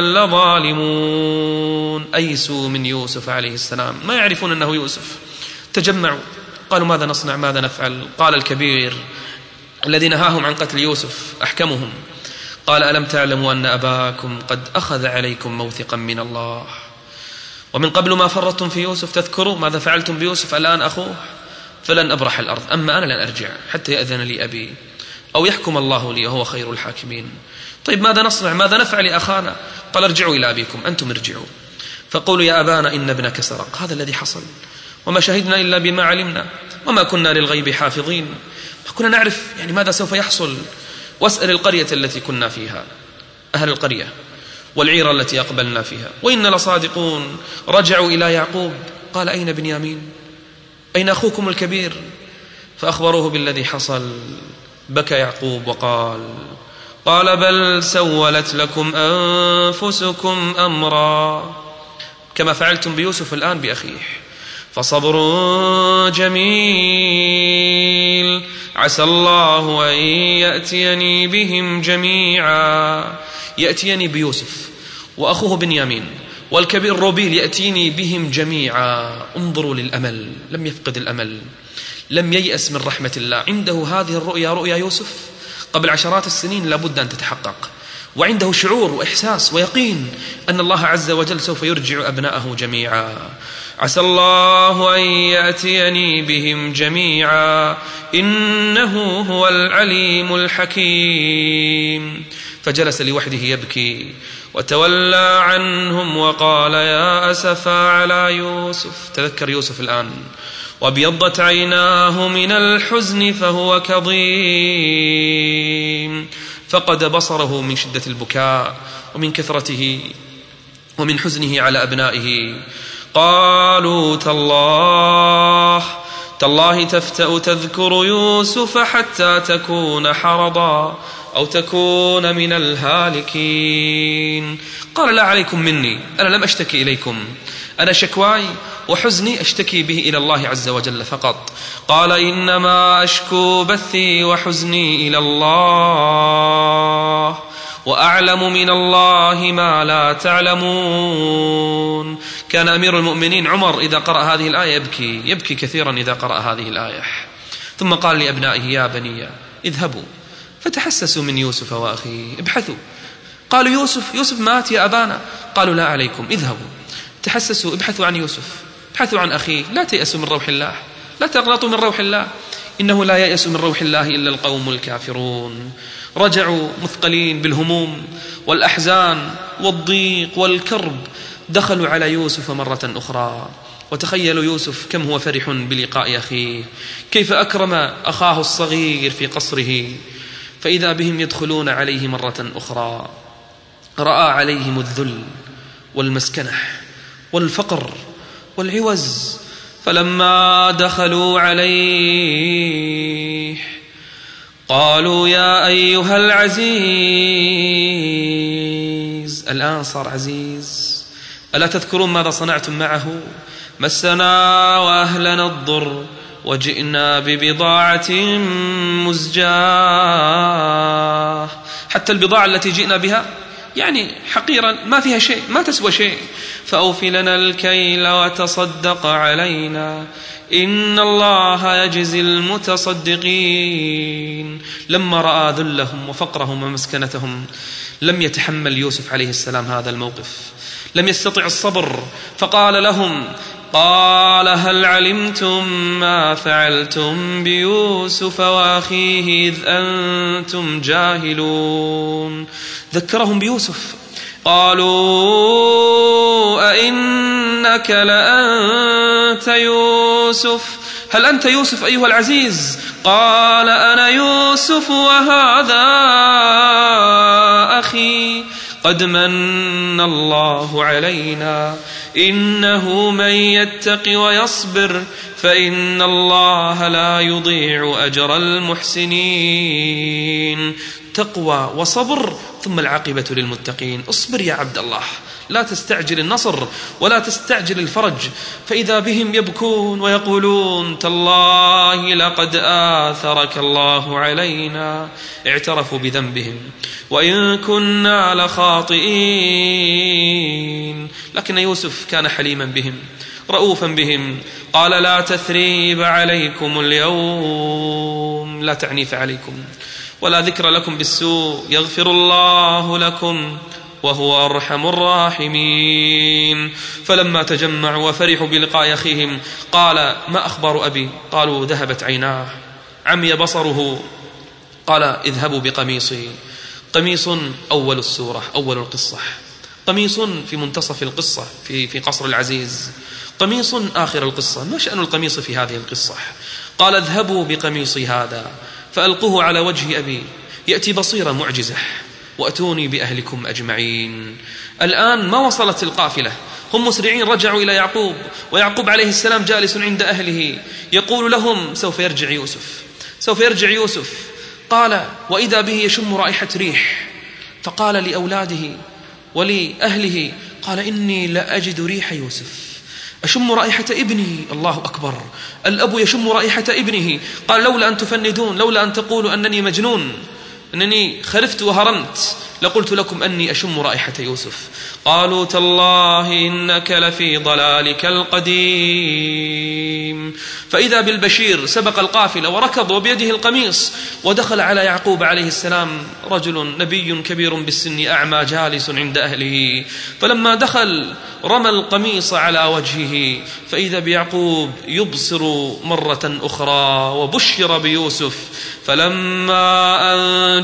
Speaker 2: لظالمون. أيسوا من يوسف عليه السلام، ما يعرفون أنه يوسف. تجمعوا قالوا ماذا نصنع ماذا نفعل؟ قال الكبير الذي نهاهم عن قتل يوسف أحكمهم قال ألم تعلموا أن أباكم قد أخذ عليكم موثقا من الله ومن قبل ما فرطتم في يوسف تذكروا ماذا فعلتم بيوسف الآن أخوه فلن أبرح الأرض أما أنا لن أرجع حتى يأذن لي أبي أو يحكم الله لي وهو خير الحاكمين. طيب ماذا نصنع ماذا نفعل أخانا؟ قال ارجعوا إلى أبيكم أنتم ارجعوا فقولوا يا أبانا إن ابنك سرق. هذا الذي حصل وما شهدنا إلا بما علمنا وما كنا للغيب حافظين كنا نعرف يعني ماذا سوف يحصل. واسأل القرية التي كنا فيها أهل القرية والعيرة التي أقبلنا فيها وإن لصادقون. رجعوا إلى يعقوب قال أين بنيامين أين أخوكم الكبير؟ فأخبروه بالذي حصل. بكى يعقوب قال بل سولت لكم أنفسكم أمرا كما فعلتم بيوسف الآن بأخيه فصبر جميل عسى الله أن يأتيني بهم جميعا. يأتيني بيوسف وأخوه بنيامين والكبير روبيل يأتيني بهم جميعا. انظروا للأمل لم يفقد الأمل لم ييأس من رحمة الله. عنده هذه الرؤيا رؤيا يوسف قبل عشرات السنين لابد أن تتحقق وعنده شعور وإحساس ويقين أن الله عز وجل سوف يرجع أبناءه جميعا. عسى الله أن يأتيني بهم جميعا إنه هو العليم الحكيم. فجلس لوحده يبكي وتولى عنهم وقال يا أسفا على يوسف. تذكر يوسف الآن وابيضت عيناه من الحزن فهو كظيم فقد بصره من شدة البكاء ومن كثرته ومن حزنه على أبنائه. قالوا تالله تفتأ تذكر يوسف حتى تكون حرضا أو تكون من الهالكين. قال لا عليكم مني أنا لم أشتكي إليكم أنا شكواي وحزني أشتكي به إلى الله عز وجل فقط. قال إنما أشكو بثي وحزني إلى الله وأعلم من الله ما لا تعلمون. كان أمير المؤمنين عمر إذا قرأ هذه الآية يبكي كثيرا إذا قرأ هذه الآية. ثم قال لأبنائه يا بني اذهبوا فتحسسوا من يوسف وأخيه ابحثوا. قالوا يوسف مات يا أبانا. قالوا لا عليكم اذهبوا تحسسوا ابحثوا عن يوسف ابحثوا عن أخيه لا تيأسوا من روح الله لا تقنطوا من روح الله إنه لا ييأس من روح الله إلا القوم الكافرون. رجعوا مثقلين بالهموم والأحزان والضيق والكرب دخلوا على يوسف مرة أخرى وتخيلوا يوسف كم هو فرح بلقاء أخيه كيف أكرم أخاه الصغير في قصره فإذا بهم يدخلون عليه مرة أخرى. رأى عليهم الذل والمسكنة والفقر والعوز فلما دخلوا عليه قالوا يا أيها العزيز. الآن صار عزيز. ألا تذكرون ماذا صنعتم معه؟ مسنا وأهلنا الضر وجئنا ببضاعة مزجاة. حتى البضاعة التي جئنا بها يعني حقيرا ما فيها شيء ما تسوى شيء فأوفي لنا الكيل وتصدق علينا إن الله يجزي المتصدقين. لما رأى ذلهم وفقرهم ومسكنتهم لم يتحمل يوسف عليه السلام هذا الموقف لم يستطع الصبر فقال لهم هل علمتم ما فعلتم بيوسف وأخيه إذ أنتم جاهلون. ذكرهم بيوسف. قالوا أئنك لأنت يوسف هل أنت يوسف أيها العزيز؟ قال أنا يوسف وهذا أخي قد من الله علينا إنه من يتق ويصبر فإن الله لا يضيع أجر المحسنين. تقوى وصبر ثم العاقبة للمتقين. اصبر يا عبد الله لا تستعجل النصر ولا تستعجل الفرج فإذا بهم يبكون ويقولون تالله لقد آثرك الله علينا. اعترفوا بذنبهم وإن كنا لخاطئين. لكن يوسف كان حليما بهم رؤوفا بهم. قال لا تثريب عليكم اليوم، لا تعنيف عليكم ولا ذكر لكم بالسوء، يغفر الله لكم وهو أرحم الراحمين. فلما تجمعوا وفرحوا بلقاء أخيهم قال ما أخبار أبي؟ قالوا ذهبت عيناه، عمي بصره. قال اذهبوا بقميصي. قميص أول السورة، أول القصة، قميص في منتصف القصة في قصر العزيز، قميص آخر القصة. ما شأن القميص في هذه القصة؟ قال اذهبوا بقميصي هذا فألقوه على وجه أبي يأتي بصيرة معجزة وأتوني بأهلكم أجمعين. الآن ما وصلت القافلة، هم مسرعين، رجعوا إلى يعقوب، ويعقوب عليه السلام جالس عند أهله يقول لهم سوف يرجع يوسف، سوف يرجع يوسف. قال وإذا به يشم رائحة ريح، فقال لأولاده ولأهله قال إني لأجد ريح يوسف، أشم رائحة ابني. الله أكبر، الأب يشم رائحة ابنه. قال لولا أن تفندون، لولا أن تقولوا أنني مجنون، أنني خرفت وهرمت، لقلت لكم أني أشم رائحة يوسف. قالوا تالله إنك لفي ضلالك القديم. فإذا بالبشير سبق القافلة وركض وبيده القميص ودخل على يعقوب عليه السلام، رجل نبي كبير بالسن أعمى جالس عند أهله. فلما دخل رمى القميص على وجهه، فإذا بيعقوب يبصر مرة أخرى وبشر بيوسف. فلما أن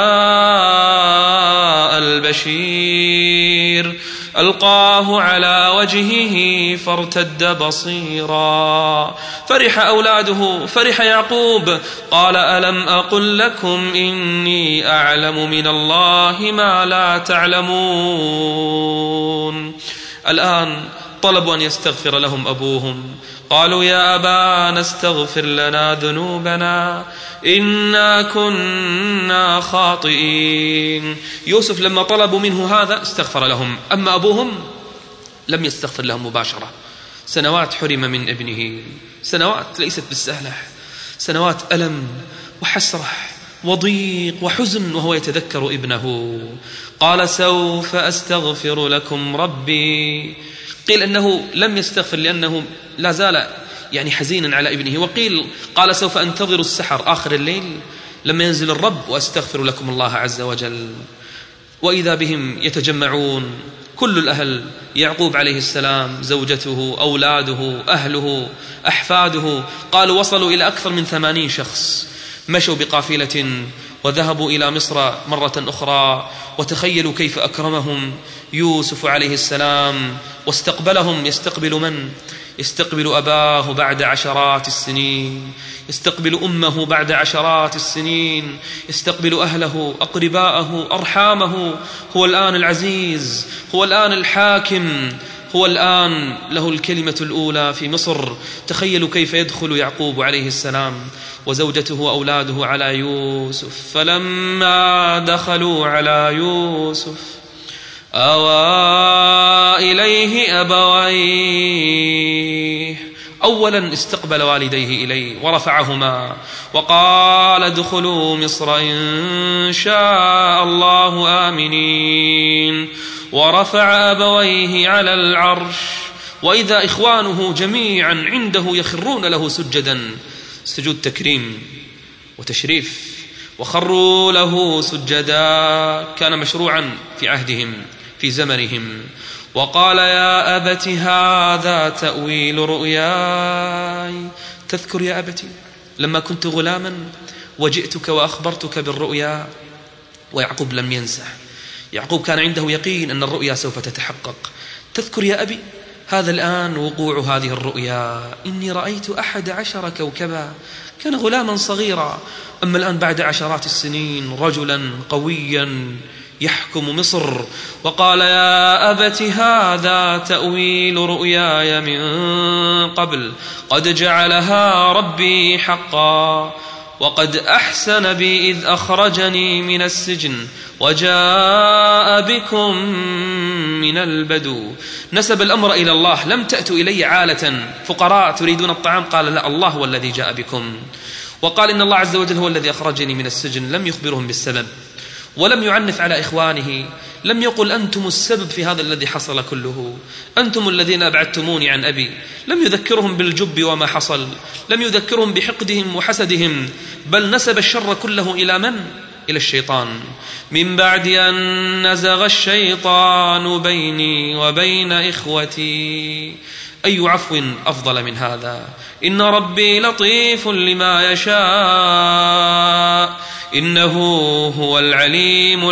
Speaker 2: جاء البشير ألقاه على وجهه فارتد بصيرا. فرح أولاده، فرح يعقوب. قال ألم أقل لكم إني أعلم من الله ما لا تعلمون. الآن طلبوا أن يستغفر لهم أبوهم. قالوا يا أبانا استغفر لنا ذنوبنا إنا كنا خاطئين. يوسف لما طلبوا منه هذا استغفر لهم، أما أبوهم لم يستغفر لهم مباشرة. سنوات حرم من ابنه، سنوات ليست بالسهلة، سنوات ألم وحسرة وضيق وحزن وهو يتذكر ابنه. قال سوف أستغفر لكم ربي. قيل أنه لم يستغفر لأنه لا زال يعني حزينا على ابنه، وقيل قال سوف أنتظر السحر آخر الليل لما ينزل الرب وأستغفر لكم الله عز وجل. وإذا بهم يتجمعون كل الأهل، يعقوب عليه السلام، زوجته، أولاده، أهله، أحفاده. قالوا وصلوا إلى أكثر من 80 شخص، مشوا بقافلة وذهبوا إلى مصر مرة أخرى. وتخيلوا كيف أكرمهم يوسف عليه السلام واستقبلهم. يستقبل من؟ يستقبل أباه بعد عشرات السنين، يستقبل أمه بعد عشرات السنين، يستقبل أهله، أقرباءه، أرحامه. هو الآن العزيز، هو الآن الحاكم، هو الآن له الكلمة الأولى في مصر. تخيلوا كيف يدخل يعقوب عليه السلام وزوجته وأولاده على يوسف. فلما دخلوا على يوسف آوى إليه أبويه. أولا استقبل والديه إليه ورفعهما وقال ادخلوا مصر إن شاء الله آمنين. ورفع أبويه على العرش وإذا إخوانه جميعا عنده يخرون له سجدا، سجود تكريم وتشريف، وخروا له سجدا، كان مشروعا في عهدهم في زمنهم. وقال يا أبت هذا تأويل رؤياي. تذكر يا أبتي لما كنت غلاما وجئتك وأخبرتك بالرؤيا؟ ويعقوب لم ينسى، يعقوب كان عنده يقين أن الرؤيا سوف تتحقق. تذكر يا أبي هذا الآن وقوع هذه الرؤيا، إني رأيت 11 كوكبا. كان غلاما صغيرا، أما الآن بعد عشرات السنين رجلا قويا يحكم مصر. وقال يا أبت هذا تأويل رؤياي من قبل قد جعلها ربي حقا وقد أحسن بي إذ أخرجني من السجن وجاء بكم من البدو. نسب الأمر إلى الله، لم تأتوا إلي عالة فقراء تريدون الطعام، قال لا، الله هو الذي جاء بكم. وقال إن الله عز وجل هو الذي أخرجني من السجن، لم يخبرهم بالسبب ولم يعنف على إخوانه، لم يقل أنتم السبب في هذا الذي حصل كله، أنتم الذين أبعدتموني عن أبي. لم يذكرهم بالجب وما حصل، لم يذكرهم بحقدهم وحسدهم، بل نسب الشر كله إلى من؟ إلى الشيطان. من بعد أن نزغ الشيطان بيني وبين إخوتي. أي عفو أفضل من هذا؟ إن ربي لطيف لما يشاء، إنه هو العليم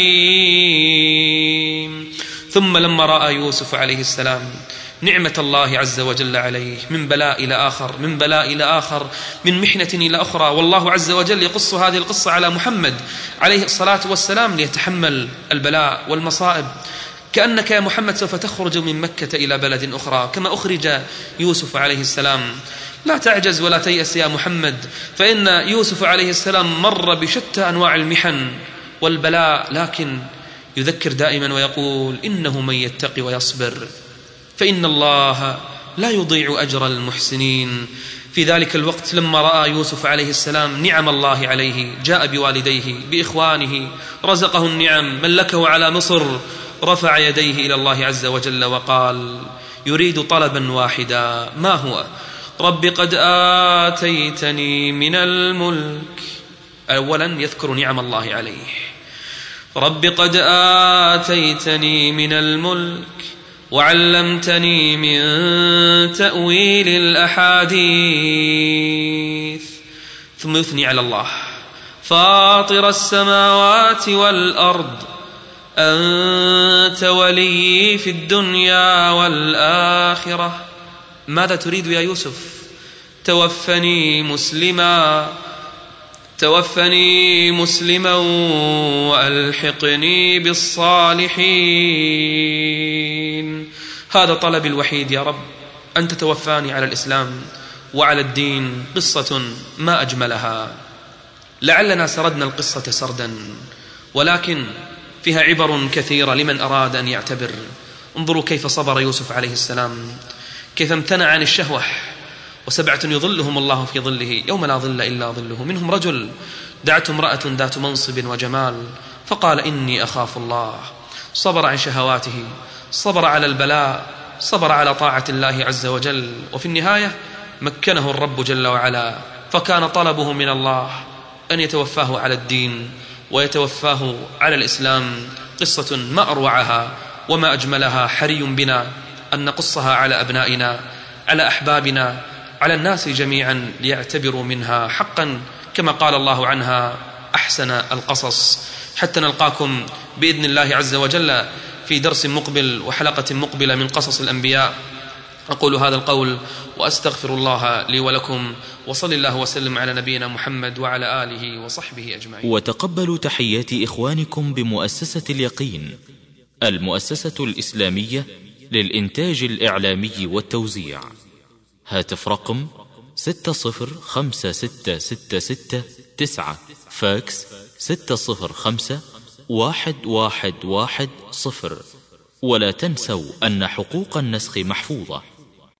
Speaker 2: الحكيم. ثم لما رأى يوسف عليه السلام نعمة الله عز وجل عليه، من بلاء إلى آخر، من بلاء إلى آخر، من محنة إلى أخرى، والله عز وجل يقص هذه القصة على محمد عليه الصلاة والسلام ليتحمل البلاء والمصائب. كأنك يا محمد سوف تخرج من مكة إلى بلد أخرى كما أخرج يوسف عليه السلام. لا تعجز ولا تيأس يا محمد، فإن يوسف عليه السلام مر بشتى أنواع المحن والبلاء، لكن يذكر دائما ويقول إنه من يتقي ويصبر فإن الله لا يضيع أجر المحسنين. في ذلك الوقت لما رأى يوسف عليه السلام نعم الله عليه، جاء بوالديه بإخوانه، رزقه النعم، ملكه على مصر، رفع يديه إلى الله عز وجل وقال يريد طلبا واحدا، ما هو؟ رب قد آتيتني من الملك. أولا يذكر نعم الله عليه، رب قد آتيتني من الملك وعلمتني من تأويل الأحاديث. ثم يثني على الله، فاطر السماوات والأرض أنت ولي في الدنيا والآخرة. ماذا تريد يا يوسف؟ توفني مسلما وألحقني بالصالحين. هذا طلبي الوحيد يا رب، أن تتوفاني على الإسلام وعلى الدين. قصة ما أجملها. لعلنا سردنا القصة سردا، ولكن فيها عبر كثيرة لمن أراد أن يعتبر. انظروا كيف صبر يوسف عليه السلام، كيف امتنع عن الشهوة. وسبعة يظلهم الله في ظله يوم لا ظل إلا ظله. منهم رجل دعته امرأة ذات منصب وجمال فقال إني أخاف الله. صبر عن شهواته، صبر على البلاء، صبر على طاعة الله عز وجل، وفي النهاية مكنه الرب جل وعلا، فكان طلبه من الله أن يتوفاه على الدين ويتوفاه على الإسلام. قصة ما أروعها وما أجملها. حري بنا أن نقصها على أبنائنا، على أحبابنا، على الناس جميعا، ليعتبروا منها حقا كما قال الله عنها أحسن القصص. حتى نلقاكم بإذن الله عز وجل في درس مقبل وحلقة مقبلة من قصص الأنبياء. أقول هذا القول وأستغفر الله لي ولكم، وصلى الله وسلم على نبينا محمد وعلى آله وصحبه أجمعين.
Speaker 1: وتقبلوا تحيات إخوانكم بمؤسسة اليقين، المؤسسة الإسلامية للإنتاج الإعلامي والتوزيع. هاتف رقم 605666 فاكس 605-1110. ولا تنسوا أن حقوق النسخ محفوظة.